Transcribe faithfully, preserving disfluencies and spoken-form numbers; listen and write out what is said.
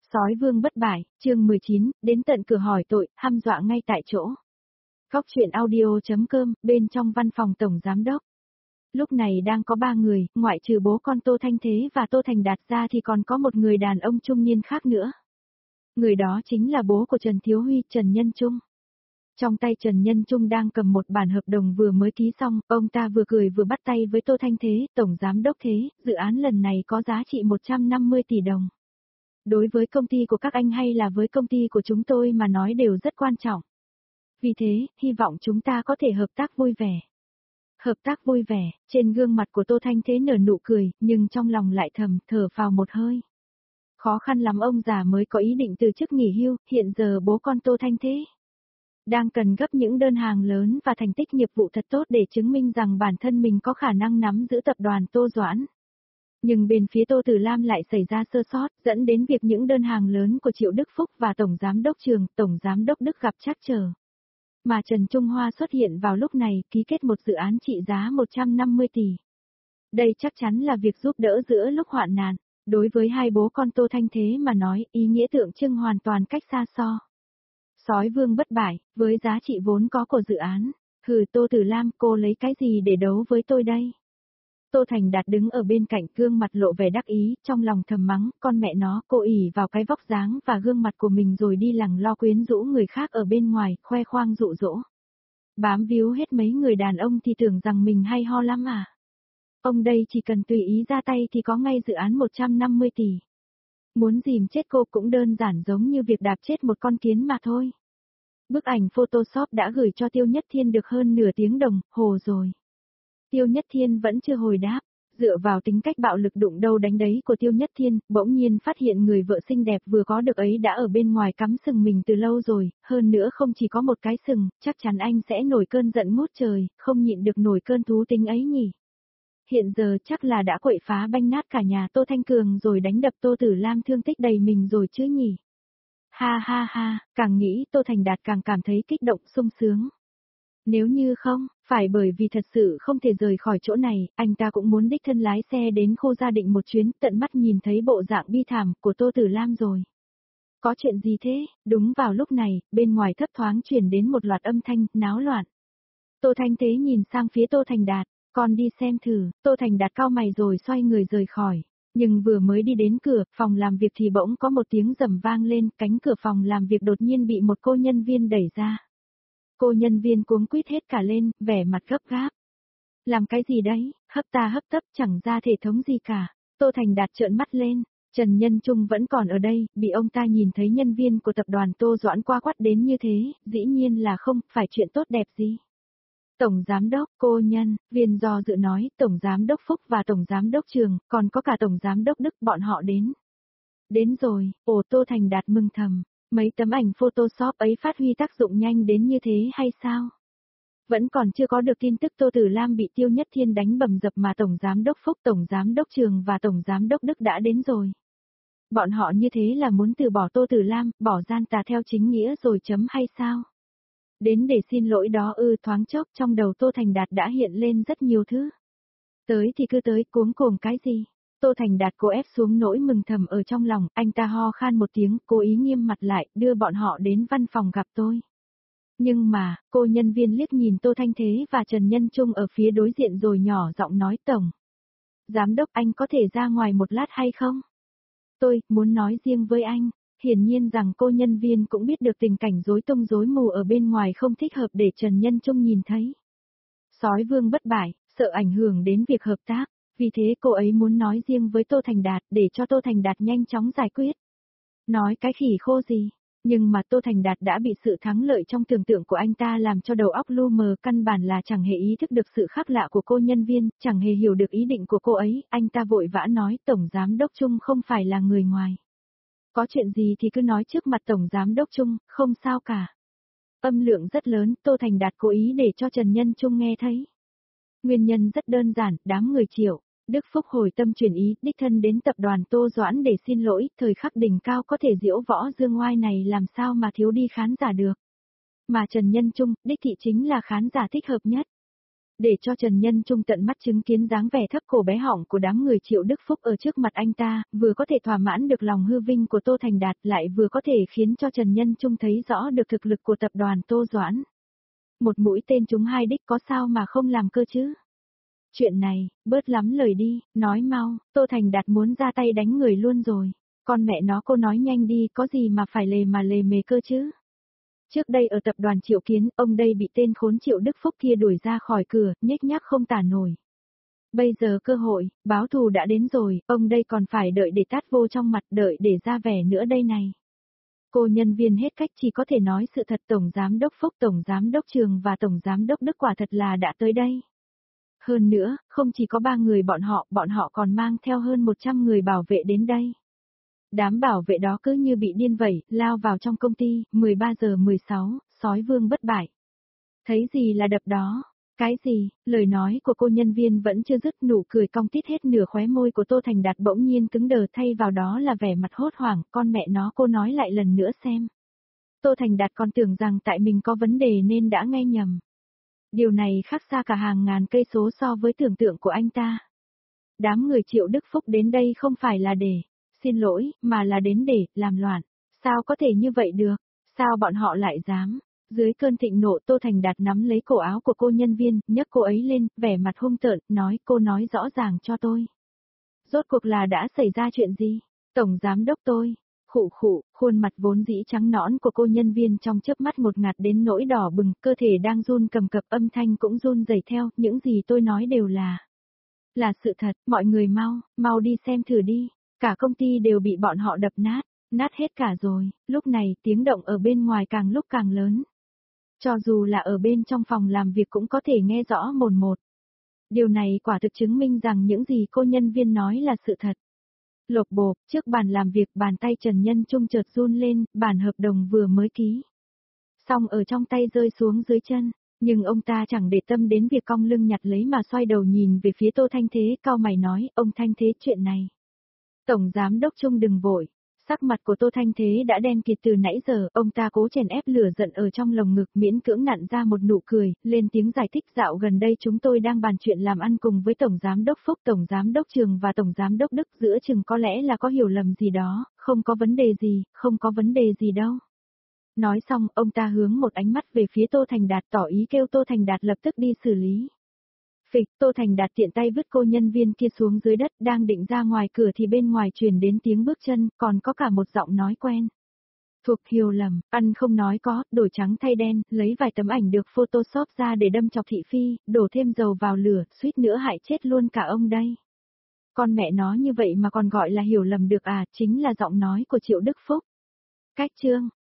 Sói vương bất bại, chương mười chín, đến tận cửa hỏi tội, hăm dọa ngay tại chỗ. Góc truyện audio.com, bên trong văn phòng tổng giám đốc. Lúc này đang có ba người, ngoại trừ bố con Tô Thanh Thế và Tô Thành Đạt ra thì còn có một người đàn ông trung niên khác nữa. Người đó chính là bố của Trần Thiếu Huy, Trần Nhân Trung. Trong tay Trần Nhân Trung đang cầm một bản hợp đồng vừa mới ký xong, ông ta vừa cười vừa bắt tay với Tô Thanh Thế, tổng giám đốc Thế, dự án lần này có giá trị một trăm năm mươi tỷ đồng. Đối với công ty của các anh hay là với công ty của chúng tôi mà nói đều rất quan trọng. Vì thế, hy vọng chúng ta có thể hợp tác vui vẻ. Hợp tác vui vẻ, trên gương mặt của Tô Thanh Thế nở nụ cười, nhưng trong lòng lại thầm thở phào một hơi. Khó khăn lắm ông già mới có ý định từ chức nghỉ hưu, hiện giờ bố con Tô Thanh Thế đang cần gấp những đơn hàng lớn và thành tích nghiệp vụ thật tốt để chứng minh rằng bản thân mình có khả năng nắm giữ tập đoàn Tô Doãn. Nhưng bên phía Tô Tử Lam lại xảy ra sơ sót, dẫn đến việc những đơn hàng lớn của Triệu Đức Phúc và Tổng Giám đốc Trường, Tổng Giám đốc Đức gặp trắc trở. Mà Trần Trung Hoa xuất hiện vào lúc này, ký kết một dự án trị giá một trăm năm mươi tỷ. Đây chắc chắn là việc giúp đỡ giữa lúc hoạn nạn. Đối với hai bố con Tô Thanh Thế mà nói, ý nghĩa tượng trưng hoàn toàn cách xa so. Sói vương bất bại, với giá trị vốn có của dự án. Hừ, Tô Tử Lam, cô lấy cái gì để đấu với tôi đây? Tô Thành Đạt đứng ở bên cạnh, gương mặt lộ vẻ đắc ý, trong lòng thầm mắng, con mẹ nó, cô ỉ vào cái vóc dáng và gương mặt của mình rồi đi lằng lo quyến rũ người khác ở bên ngoài, khoe khoang dụ dỗ. Bám víu hết mấy người đàn ông thì tưởng rằng mình hay ho lắm à? Ông đây chỉ cần tùy ý ra tay thì có ngay dự án một trăm năm mươi tỷ. Muốn dìm chết cô cũng đơn giản giống như việc đạp chết một con kiến mà thôi. Bức ảnh Photoshop đã gửi cho Tiêu Nhất Thiên được hơn nửa tiếng đồng, hồ rồi. Tiêu Nhất Thiên vẫn chưa hồi đáp, dựa vào tính cách bạo lực đụng đâu đánh đấy của Tiêu Nhất Thiên, bỗng nhiên phát hiện người vợ xinh đẹp vừa có được ấy đã ở bên ngoài cắm sừng mình từ lâu rồi, hơn nữa không chỉ có một cái sừng, chắc chắn anh sẽ nổi cơn giận ngút trời, không nhịn được nổi cơn thú tính ấy nhỉ. Hiện giờ chắc là đã quậy phá banh nát cả nhà Tô Thanh Cường rồi đánh đập Tô Tử Lam thương tích đầy mình rồi chứ nhỉ. Ha ha ha, càng nghĩ Tô Thành Đạt càng cảm thấy kích động sung sướng. Nếu như không, phải bởi vì thật sự không thể rời khỏi chỗ này, anh ta cũng muốn đích thân lái xe đến Khô Gia Định một chuyến, tận mắt nhìn thấy bộ dạng bi thảm của Tô Tử Lam rồi. Có chuyện gì thế? Đúng vào lúc này, bên ngoài thấp thoáng truyền đến một loạt âm thanh, náo loạn. Tô Thanh Thế nhìn sang phía Tô Thành Đạt, con đi xem thử, Tô Thành Đạt cau mày rồi xoay người rời khỏi. Nhưng vừa mới đi đến cửa, phòng làm việc thì bỗng có một tiếng rầm vang lên, cánh cửa phòng làm việc đột nhiên bị một cô nhân viên đẩy ra. Cô nhân viên cuống quýt hết cả lên, vẻ mặt gấp gáp. Làm cái gì đấy, hấp ta hấp tấp chẳng ra thể thống gì cả. Tô Thành Đạt trợn mắt lên, Trần Nhân Trung vẫn còn ở đây, bị ông ta nhìn thấy nhân viên của tập đoàn Tô Doãn qua quát đến như thế, dĩ nhiên là không phải chuyện tốt đẹp gì. Tổng Giám đốc, cô nhân, viên do dự nói, Tổng Giám đốc Phúc và Tổng Giám đốc Trường, còn có cả Tổng Giám đốc Đức bọn họ đến. Đến rồi, ồ Tô Thành Đạt mừng thầm. Mấy tấm ảnh Photoshop ấy phát huy tác dụng nhanh đến như thế hay sao? Vẫn còn chưa có được tin tức Tô Tử Lam bị Tiêu Nhất Thiên đánh bầm dập mà Tổng Giám đốc Phúc, Tổng Giám đốc Trường và Tổng Giám đốc Đức đã đến rồi. Bọn họ như thế là muốn từ bỏ Tô Tử Lam, bỏ gian tà theo chính nghĩa rồi chấm hay sao? Đến để xin lỗi đó ư, thoáng chốc trong đầu Tô Thành Đạt đã hiện lên rất nhiều thứ. Tới thì cứ tới, cuống cuồng cái gì? Tô Thành Đạt cố ép xuống nỗi mừng thầm ở trong lòng, anh ta ho khan một tiếng, cố ý nghiêm mặt lại, đưa bọn họ đến văn phòng gặp tôi. Nhưng mà, cô nhân viên liếc nhìn Tô Thanh Thế và Trần Nhân Trung ở phía đối diện rồi nhỏ giọng nói Tổng. Giám đốc anh có thể ra ngoài một lát hay không? Tôi, muốn nói riêng với anh. Hiển nhiên rằng cô nhân viên cũng biết được tình cảnh rối tung rối mù ở bên ngoài không thích hợp để Trần Nhân Trung nhìn thấy. Sói vương bất bại, sợ ảnh hưởng đến việc hợp tác. Vì thế cô ấy muốn nói riêng với Tô Thành Đạt để cho Tô Thành Đạt nhanh chóng giải quyết. Nói cái khỉ khô gì, nhưng mà Tô Thành Đạt đã bị sự thắng lợi trong tưởng tượng của anh ta làm cho đầu óc lu mờ, căn bản là chẳng hề ý thức được sự khác lạ của cô nhân viên, chẳng hề hiểu được ý định của cô ấy, anh ta vội vã nói Tổng Giám đốc Trung không phải là người ngoài. Có chuyện gì thì cứ nói trước mặt Tổng Giám đốc Trung, không sao cả. Âm lượng rất lớn, Tô Thành Đạt cố ý để cho Trần Nhân Trung nghe thấy. Nguyên nhân rất đơn giản, đám người Triệu Đức Phúc hồi tâm chuyển ý, đích thân đến tập đoàn Tô Doãn để xin lỗi, thời khắc đỉnh cao có thể diễu võ dương oai này làm sao mà thiếu đi khán giả được. Mà Trần Nhân Trung, đích thị chính là khán giả thích hợp nhất. Để cho Trần Nhân Trung tận mắt chứng kiến dáng vẻ thấp cổ bé họng của đám người Triệu Đức Phúc ở trước mặt anh ta, vừa có thể thỏa mãn được lòng hư vinh của Tô Thành Đạt lại vừa có thể khiến cho Trần Nhân Trung thấy rõ được thực lực của tập đoàn Tô Doãn. Một mũi tên trúng hai đích có sao mà không làm cơ chứ? Chuyện này, bớt lắm lời đi, nói mau, Tô Thành Đạt muốn ra tay đánh người luôn rồi. Con mẹ nó cô nói nhanh đi, có gì mà phải lề mà lề mề cơ chứ? Trước đây ở tập đoàn Triệu Kiến, ông đây bị tên khốn Triệu Đức Phúc kia đuổi ra khỏi cửa, nhếch nhác không tả nổi. Bây giờ cơ hội, báo thù đã đến rồi, ông đây còn phải đợi để tát vô trong mặt, đợi để ra vẻ nữa đây này. Cô nhân viên hết cách chỉ có thể nói sự thật, Tổng Giám đốc Phúc, Tổng Giám đốc Trường và Tổng Giám đốc Đức quả thật là đã tới đây. Hơn nữa, không chỉ có ba người bọn họ, bọn họ còn mang theo hơn một trăm người bảo vệ đến đây. Đám bảo vệ đó cứ như bị điên vậy, lao vào trong công ty, mười ba giờ mười sáu, sói vương bất bại. Thấy gì là đập đó, cái gì, lời nói của cô nhân viên vẫn chưa dứt, nụ cười cong tít hết nửa khóe môi của Tô Thành Đạt bỗng nhiên cứng đờ, thay vào đó là vẻ mặt hốt hoảng, con mẹ nó, cô nói lại lần nữa xem. Tô Thành Đạt còn tưởng rằng tại mình có vấn đề nên đã nghe nhầm. Điều này khác xa cả hàng ngàn cây số so với tưởng tượng của anh ta. Đám người Triệu Đức Phúc đến đây không phải là để xin lỗi, mà là đến để làm loạn. Sao có thể như vậy được? Sao bọn họ lại dám? Dưới cơn thịnh nộ, Tô Thành Đạt nắm lấy cổ áo của cô nhân viên, nhấc cô ấy lên, vẻ mặt hung tợn, nói, cô nói rõ ràng cho tôi. Rốt cuộc là đã xảy ra chuyện gì? Tổng giám đốc tôi. Khụ khụ, khuôn mặt vốn dĩ trắng nõn của cô nhân viên trong chớp mắt một ngạt đến nỗi đỏ bừng, cơ thể đang run cầm cập, âm thanh cũng run rẩy theo, những gì tôi nói đều là là sự thật, mọi người mau, mau đi xem thử đi. Cả công ty đều bị bọn họ đập nát, nát hết cả rồi. Lúc này tiếng động ở bên ngoài càng lúc càng lớn. Cho dù là ở bên trong phòng làm việc cũng có thể nghe rõ mồn một. Điều này quả thực chứng minh rằng những gì cô nhân viên nói là sự thật. Lộp bộp, trước bàn làm việc, bàn tay Trần Nhân Trung chợt run lên, bản hợp đồng vừa mới ký. Xong ở trong tay rơi xuống dưới chân, nhưng ông ta chẳng để tâm đến việc cong lưng nhặt lấy mà xoay đầu nhìn về phía Tô Thanh Thế, cau mày nói, ông Thanh Thế, chuyện này. Tổng Giám đốc Trung đừng vội. Sắc mặt của Tô Thanh Thế đã đen kịt từ nãy giờ, ông ta cố chèn ép lửa giận ở trong lồng ngực, miễn cưỡng nặn ra một nụ cười, lên tiếng giải thích, dạo gần đây chúng tôi đang bàn chuyện làm ăn cùng với Tổng Giám đốc Phúc, Tổng Giám đốc Trường và Tổng Giám đốc Đức, giữa chừng có lẽ là có hiểu lầm gì đó, không có vấn đề gì, không có vấn đề gì đâu. Nói xong, ông ta hướng một ánh mắt về phía Tô Thành Đạt, tỏ ý kêu Tô Thành Đạt lập tức đi xử lý. Phịch, Tô Thành Đạt tiện tay vứt cô nhân viên kia xuống dưới đất, đang định ra ngoài cửa thì bên ngoài truyền đến tiếng bước chân, còn có cả một giọng nói quen. Thuộc hiểu lầm, ăn không nói có, đổi trắng thay đen, lấy vài tấm ảnh được Photoshop ra để đâm chọc thị phi, đổ thêm dầu vào lửa, suýt nữa hại chết luôn cả ông đây. Con mẹ nó như vậy mà còn gọi là hiểu lầm được à, chính là giọng nói của Triệu Đức Phúc. Cách chương.